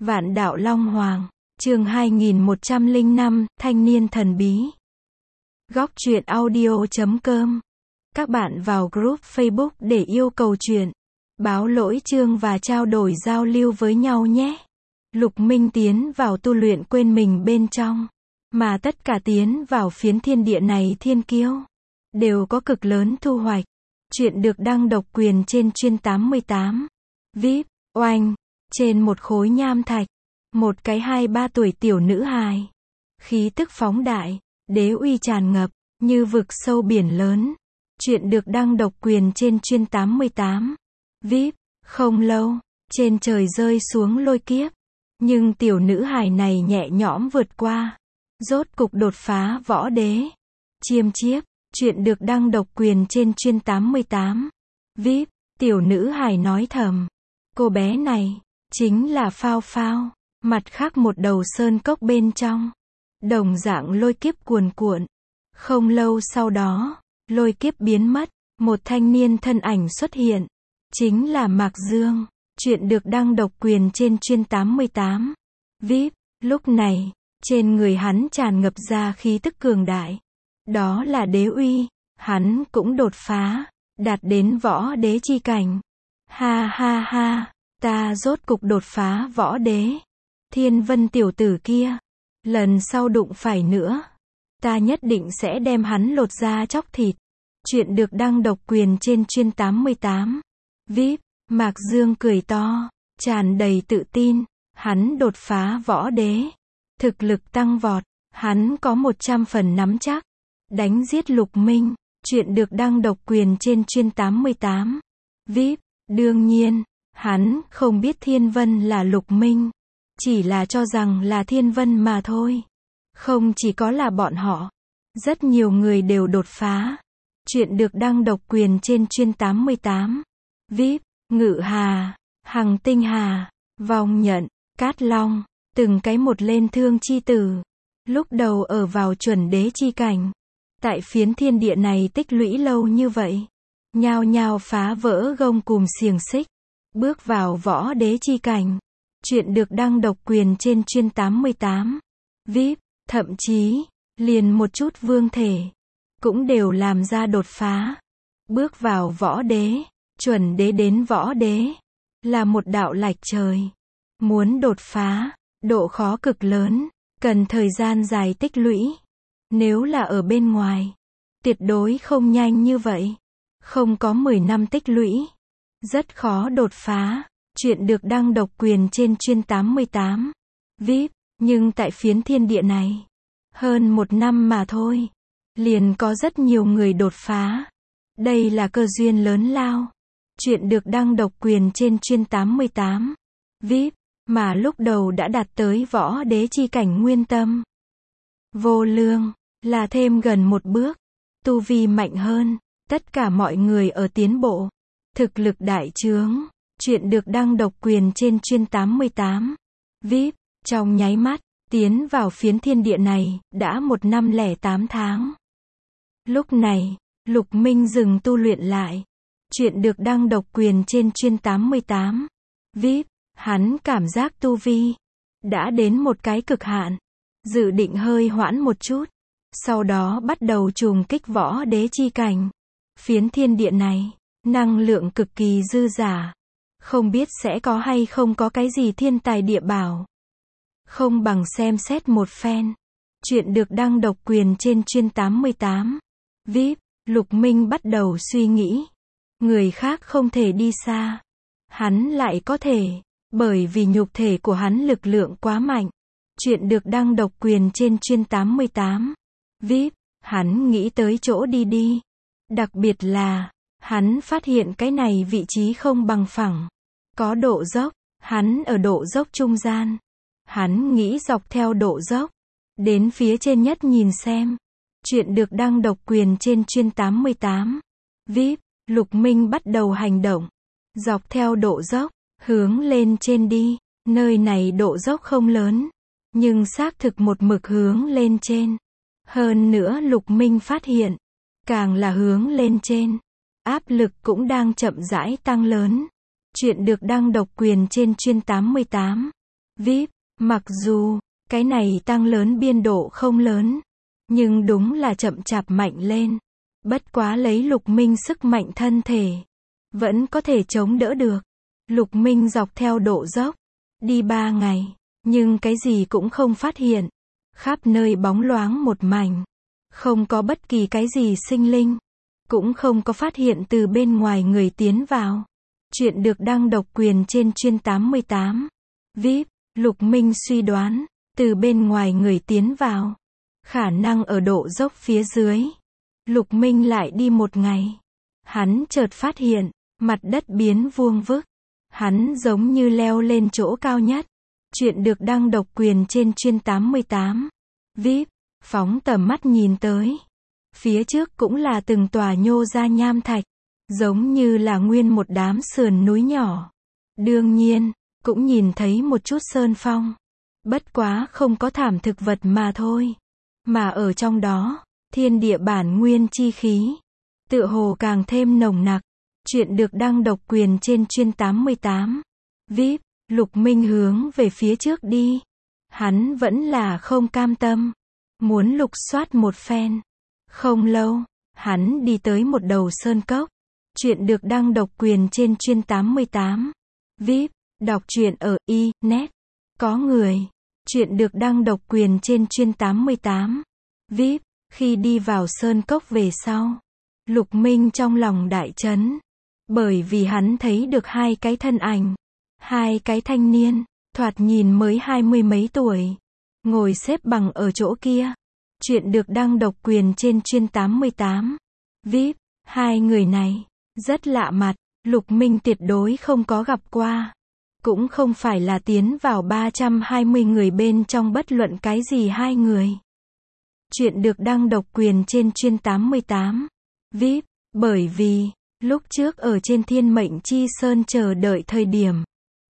Vạn đạo Long Hoàng, chương 2105, Thanh niên thần bí. Góc truyện audio.com. Các bạn vào group Facebook để yêu cầu truyện, báo lỗi chương và trao đổi giao lưu với nhau nhé. Lục Minh tiến vào tu luyện quên mình bên trong, mà tất cả tiến vào phiến thiên địa này thiên kiêu đều có cực lớn thu hoạch. Chuyện được đăng độc quyền trên chuyên 88. VIP, oanh, trên một khối nham thạch, một cái 2-3 tuổi tiểu nữ hài, khí tức phóng đại, đế uy tràn ngập, như vực sâu biển lớn. Chuyện được đăng độc quyền trên chuyên 88. VIP, không lâu, trên trời rơi xuống lôi kiếp, nhưng tiểu nữ hài này nhẹ nhõm vượt qua, rốt cục đột phá võ đế. Chiêm chiếp, chuyện được đăng độc quyền trên chuyên 88. VIP, tiểu nữ hài nói thầm, cô bé này chính là Phao Phao. Mặt khác một đầu sơn cốc bên trong, đồng dạng lôi kiếp cuồn cuộn. Không lâu sau đó, lôi kiếp biến mất, một thanh niên thân ảnh xuất hiện, chính là Mạc Dương. Chuyện được đăng độc quyền trên chuyên 88. VIP, lúc này, trên người hắn tràn ngập ra khí tức cường đại. Đó là đế uy, hắn cũng đột phá, đạt đến võ đế chi cảnh. Ha ha ha, ta rốt cục đột phá võ đế. Thiên Vân tiểu tử kia, lần sau đụng phải nữa, ta nhất định sẽ đem hắn lột da chóc thịt. Chuyện được đăng độc quyền trên chuyên 88. VIP, Mạc Dương cười to, tràn đầy tự tin, hắn đột phá võ đế, thực lực tăng vọt, hắn có 100 phần nắm chắc đánh giết Lục Minh. Chuyện được đăng độc quyền trên chuyên 88. VIP, đương nhiên, hắn không biết Thiên Vân là Lục Minh, chỉ là cho rằng là Thiên Vân mà thôi. Không chỉ có là bọn họ, rất nhiều người đều đột phá. Chuyện được đăng độc quyền trên chuyên 88. VIP, Ngự Hà, Hằng Tinh Hà, Vong Nhận, Cát Long, từng cái một lên thương chi tử. Lúc đầu ở vào chuẩn đế chi cảnh, tại phiến thiên địa này tích lũy lâu như vậy, nhao nhao phá vỡ gông cùm xiềng xích, bước vào võ đế chi cảnh. Chuyện được đăng độc quyền trên chuyên 88. VIP, thậm chí, liền một chút vương thể, cũng đều làm ra đột phá. Bước vào võ đế, chuẩn đế đến võ đế, là một đạo lệch trời. Muốn đột phá, độ khó cực lớn, cần thời gian dài tích lũy. Nếu là ở bên ngoài, tuyệt đối không nhanh như vậy. Không có 10 năm tích lũy, rất khó đột phá. Chuyện được đăng độc quyền trên chuyên 88. VIP, nhưng tại phiến thiên địa này, hơn 1 năm mà thôi, liền có rất nhiều người đột phá. Đây là cơ duyên lớn lao. Chuyện được đăng độc quyền trên chuyên 88. VIP, mà lúc đầu đã đạt tới võ đế chi cảnh nguyên tâm. Vô Lương, là thêm gần một bước, tu vi mạnh hơn, tất cả mọi người ở tiến bộ, thực lực đại trướng. Chuyện được đăng độc quyền trên chuyên 88. VIP, trong nháy mắt, tiến vào phiến thiên địa này, đã 1 năm 08 tháng. Lúc này, Lục Minh dừng tu luyện lại. Chuyện được đăng độc quyền trên chuyên 88. VIP, hắn cảm giác tu vi đã đến một cái cực hạn, dự định hơi hoãn một chút, sau đó bắt đầu trùng kích võ đế chi cảnh. Phiến thiên địa này, năng lượng cực kỳ dư dả, không biết sẽ có hay không có cái gì thiên tài địa bảo. Không bằng xem xét một phen. Chuyện được đăng độc quyền trên chuyên 88. VIP, Lục Minh bắt đầu suy nghĩ. Người khác không thể đi xa, hắn lại có thể, bởi vì nhục thể của hắn lực lượng quá mạnh. Chuyện được đăng độc quyền trên chuyên 88. VIP, hắn nghĩ tới chỗ đi. Đặc biệt là, hắn phát hiện cái này vị trí không bằng phẳng, có độ dốc, hắn ở độ dốc trung gian. Hắn nghĩ dọc theo độ dốc, đến phía trên nhất nhìn xem. Chuyện được đăng độc quyền trên chuyên 88. VIP, Lục Minh bắt đầu hành động, dọc theo độ dốc, hướng lên trên đi. Nơi này độ dốc không lớn, nhưng xác thực một mực hướng lên trên. Hơn nữa Lục Minh phát hiện, càng là hướng lên trên, áp lực cũng đang chậm rãi tăng lớn. Chuyện được đăng độc quyền trên chuyên 88. VIP, mặc dù, cái này tăng lớn biên độ không lớn, nhưng đúng là chậm chạp mạnh lên. Bất quá lấy Lục Minh sức mạnh thân thể, vẫn có thể chống đỡ được. Lục Minh dọc theo độ dốc, đi 3 ngày, nhưng cái gì cũng không phát hiện. Khắp nơi bóng loáng một mảnh, không có bất kỳ cái gì sinh linh, cũng không có phát hiện từ bên ngoài người tiến vào. Chuyện được đăng độc quyền trên chuyên 88. VIP, Lục Minh suy đoán, từ bên ngoài người tiến vào, khả năng ở độ dốc phía dưới. Lục Minh lại đi một ngày, hắn chợt phát hiện, mặt đất biến vuông vức, hắn giống như leo lên chỗ cao nhất. Chuyện được đăng độc quyền trên chuyên 88. VIP, phóng tầm mắt nhìn tới, phía trước cũng là từng tòa nhô ra nham thạch, giống như là nguyên một đám sườn núi nhỏ. Đương nhiên, cũng nhìn thấy một chút sơn phong, bất quá không có thảm thực vật mà thôi. Mà ở trong đó, thiên địa bản nguyên chi khí, tựa hồ càng thêm nồng nặc. Chuyện được đăng độc quyền trên chuyên 88. VIP, Lục Minh hướng về phía trước đi. Hắn vẫn là không cam tâm, muốn lục soát một phen. Không lâu, hắn đi tới một đầu sơn cốc. Chuyện được đăng độc quyền trên chuyên 88. VIP, đọc truyện ở Net. Có người. Chuyện được đăng độc quyền trên chuyên 88. VIP, khi đi vào sơn cốc về sau, Lục Minh trong lòng đại chấn, bởi vì hắn thấy được hai cái thân ảnh, hai cái thanh niên, thoạt nhìn mới 20 mấy tuổi, ngồi xếp bằng ở chỗ kia. Chuyện được đăng độc quyền trên chuyên 88. VIP, hai người này, rất lạ mặt, Lục Minh tuyệt đối không có gặp qua. Cũng không phải là tiến vào 320 người bên trong bất luận cái gì hai người. Chuyện được đăng độc quyền trên chuyên 88. VIP, bởi vì, lúc trước ở trên Thiên Mệnh Chi Sơn chờ đợi thời điểm,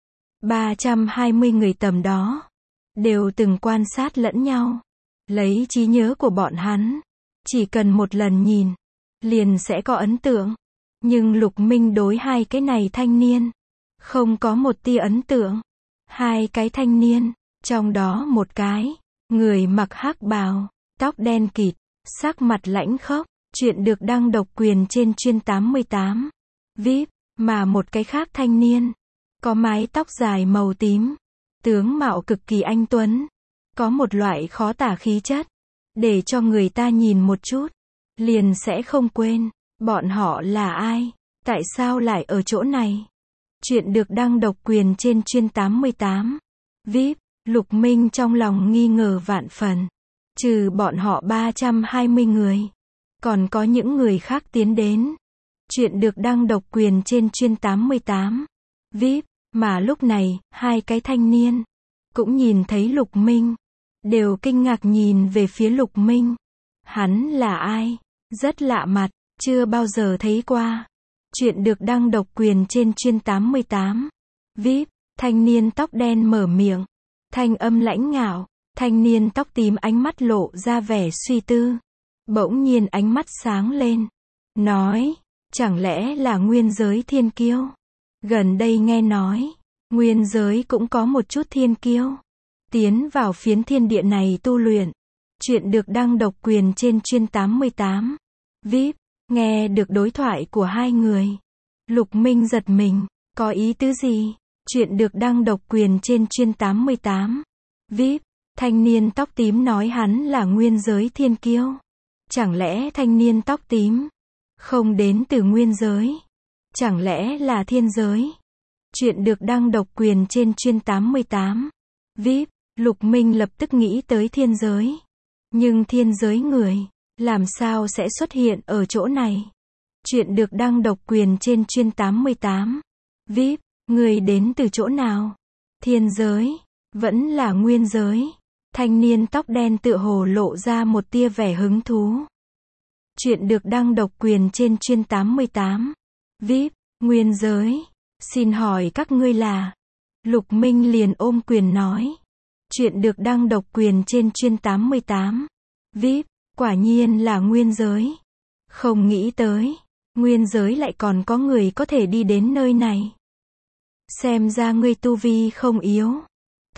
320 người tầm đó, đều từng quan sát lẫn nhau. Lấy trí nhớ của bọn hắn, chỉ cần một lần nhìn, liền sẽ có ấn tượng. Nhưng Lục Minh đối hai cái này thanh niên, không có một tia ấn tượng. Hai cái thanh niên, trong đó một cái, người mặc hắc bào, tóc đen kịt, sắc mặt lãnh khốc. Chuyện được đăng độc quyền trên chuyên 88. VIP, mà một cái khác thanh niên, có mái tóc dài màu tím, tướng mạo cực kỳ anh tuấn, có một loại khó tả khí chất, để cho người ta nhìn một chút, liền sẽ không quên, bọn họ là ai, tại sao lại ở chỗ này. Chuyện được đăng độc quyền trên chuyên 88. VIP, Lục Minh trong lòng nghi ngờ vạn phần, trừ bọn họ 320 người. Còn có những người khác tiến đến. Chuyện được đăng độc quyền trên chuyên 88. VIP, mà lúc này, hai cái thanh niên, cũng nhìn thấy Lục Minh, đều kinh ngạc nhìn về phía Lục Minh. Hắn là ai? Rất lạ mặt, chưa bao giờ thấy qua. Chuyện được đăng độc quyền trên chuyên 88. VIP, thanh niên tóc đen mở miệng, thanh âm lãnh ngạo. Thanh niên tóc tím ánh mắt lộ ra vẻ suy tư. Bỗng nhiên ánh mắt sáng lên, nói, chẳng lẽ là nguyên giới thiên kiêu? Gần đây nghe nói, nguyên giới cũng có một chút thiên kiêu, tiến vào phiến thiên địa này tu luyện. Chuyện được đăng độc quyền trên chuyên 88. VIP, nghe được đối thoại của hai người, Lục Minh giật mình, có ý tứ gì? Chuyện được đăng độc quyền trên chuyên 88. VIP, thanh niên tóc tím nói hắn là nguyên giới thiên kiêu. Chẳng lẽ thanh niên tóc tím không đến từ nguyên giới? Chẳng lẽ là thiên giới? Chuyện được đăng độc quyền trên chuyên 88. VIP, Lục Minh lập tức nghĩ tới thiên giới. Nhưng thiên giới người, làm sao sẽ xuất hiện ở chỗ này? Chuyện được đăng độc quyền trên chuyên 88. VIP, người đến từ chỗ nào? Thiên giới, vẫn là nguyên giới? Thanh niên tóc đen tựa hồ lộ ra một tia vẻ hứng thú. Chuyện được đăng độc quyền trên chuyên 88. VIP, nguyên giới. Xin hỏi các ngươi là? Lục Minh liền ôm quyền nói. Chuyện được đăng độc quyền trên chuyên 88. VIP, quả nhiên là nguyên giới. Không nghĩ tới, nguyên giới lại còn có người có thể đi đến nơi này. Xem ra ngươi tu vi không yếu.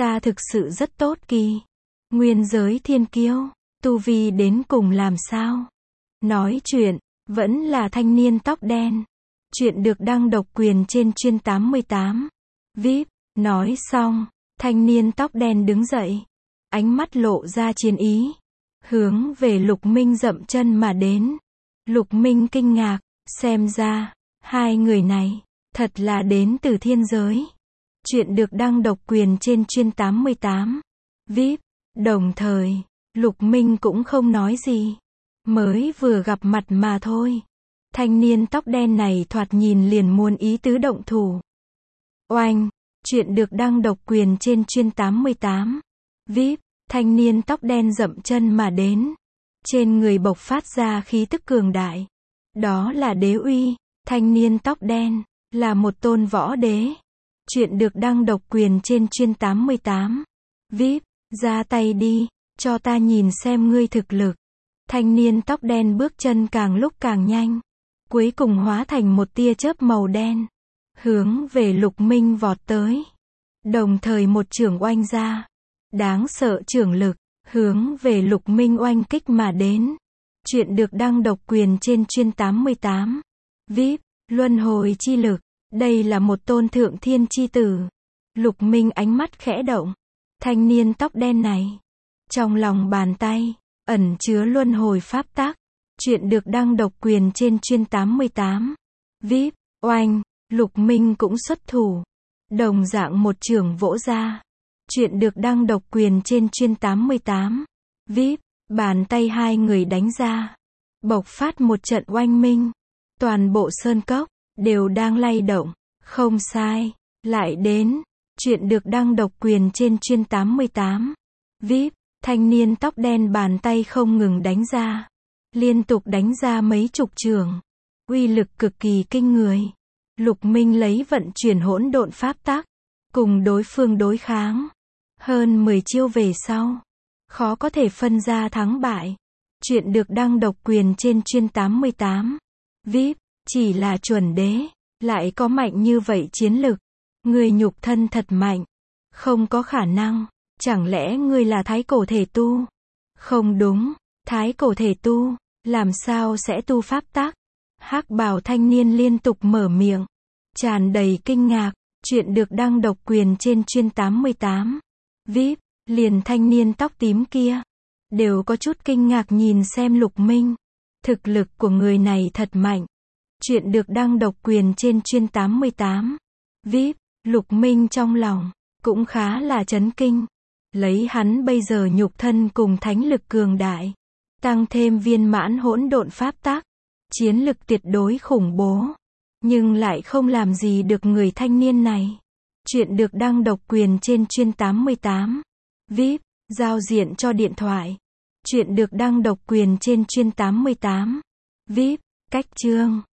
ta thực sự rất tốt kỳ. Nguyên giới thiên kiêu, tu vi đến cùng làm sao? Nói chuyện, vẫn là thanh niên tóc đen. Chuyện được đăng độc quyền trên chuyên 88. VIP, nói xong, thanh niên tóc đen đứng dậy. Ánh mắt lộ ra chiến ý. Hướng về Lục Minh dậm chân mà đến. Lục Minh kinh ngạc, xem ra, hai người này, thật là đến từ thiên giới. Chuyện được đăng độc quyền trên chuyên 88. VIP, đồng thời, Lục Minh cũng không nói gì. Mới vừa gặp mặt mà thôi. Thanh niên tóc đen này thoạt nhìn liền muốn ý tứ động thủ. Oanh, chuyện được đăng độc quyền trên chuyên 88. VIP, thanh niên tóc đen dậm chân mà đến. Trên người bộc phát ra khí tức cường đại. Đó là đế uy, thanh niên tóc đen, là một tôn võ đế. Chuyện được đăng độc quyền trên chuyên 88. VIP, ra tay đi, cho ta nhìn xem ngươi thực lực. Thanh niên tóc đen bước chân càng lúc càng nhanh. Cuối cùng hóa thành một tia chớp màu đen. Hướng về Lục Minh vọt tới. Đồng thời một chưởng oanh ra. Đáng sợ chưởng lực, hướng về Lục Minh oanh kích mà đến. Chuyện được đăng độc quyền trên chuyên 88. VIP, luân hồi chi lực. Đây là một tôn thượng thiên chi tử. Lục Minh ánh mắt khẽ động. Thanh niên tóc đen này. Trong lòng bàn tay, ẩn chứa luân hồi pháp tắc. Chuyện được đăng độc quyền trên chuyên 88. VIP, oanh, Lục Minh cũng xuất thủ. Đồng dạng một chưởng vỗ ra. Chuyện được đăng độc quyền trên chuyên 88. VIP, bàn tay hai người đánh ra. Bộc phát một trận oanh minh. Toàn bộ sơn cốc, đều đang lay động. Không sai, lại đến. Chuyện được đăng độc quyền trên chuyên 88. VIP, thanh niên tóc đen bàn tay không ngừng đánh ra. Liên tục đánh ra mấy chục chưởng. Uy lực cực kỳ kinh người. Lục Minh lấy vận chuyển hỗn độn pháp tắc. Cùng đối phương đối kháng. Hơn 10 chiêu về sau. Khó có thể phân ra thắng bại. Chuyện được đăng độc quyền trên chuyên 88. VIP, chỉ là chuẩn đế. Lại có mạnh như vậy chiến lực. Người nhục thân thật mạnh. Không có khả năng. Chẳng lẽ ngươi là thái cổ thể tu? Không đúng. Thái cổ thể tu, làm sao sẽ tu pháp tắc? Hắc bào thanh niên liên tục mở miệng. Tràn đầy kinh ngạc. Chuyện được đăng độc quyền trên chuyên 88. VIP, liền thanh niên tóc tím kia. Đều có chút kinh ngạc nhìn xem Lục Minh. Thực lực của người này thật mạnh. Chuyện được đăng độc quyền trên chuyên 88. VIP, Lục Minh trong lòng, cũng khá là chấn kinh. Lấy hắn bây giờ nhục thân cùng thánh lực cường đại. Tăng thêm viên mãn hỗn độn pháp tắc. Chiến lực tuyệt đối khủng bố. Nhưng lại không làm gì được người thanh niên này. Chuyện được đăng độc quyền trên chuyên 88. VIP, giao diện cho điện thoại. Chuyện được đăng độc quyền trên chuyên 88. VIP, cách chương.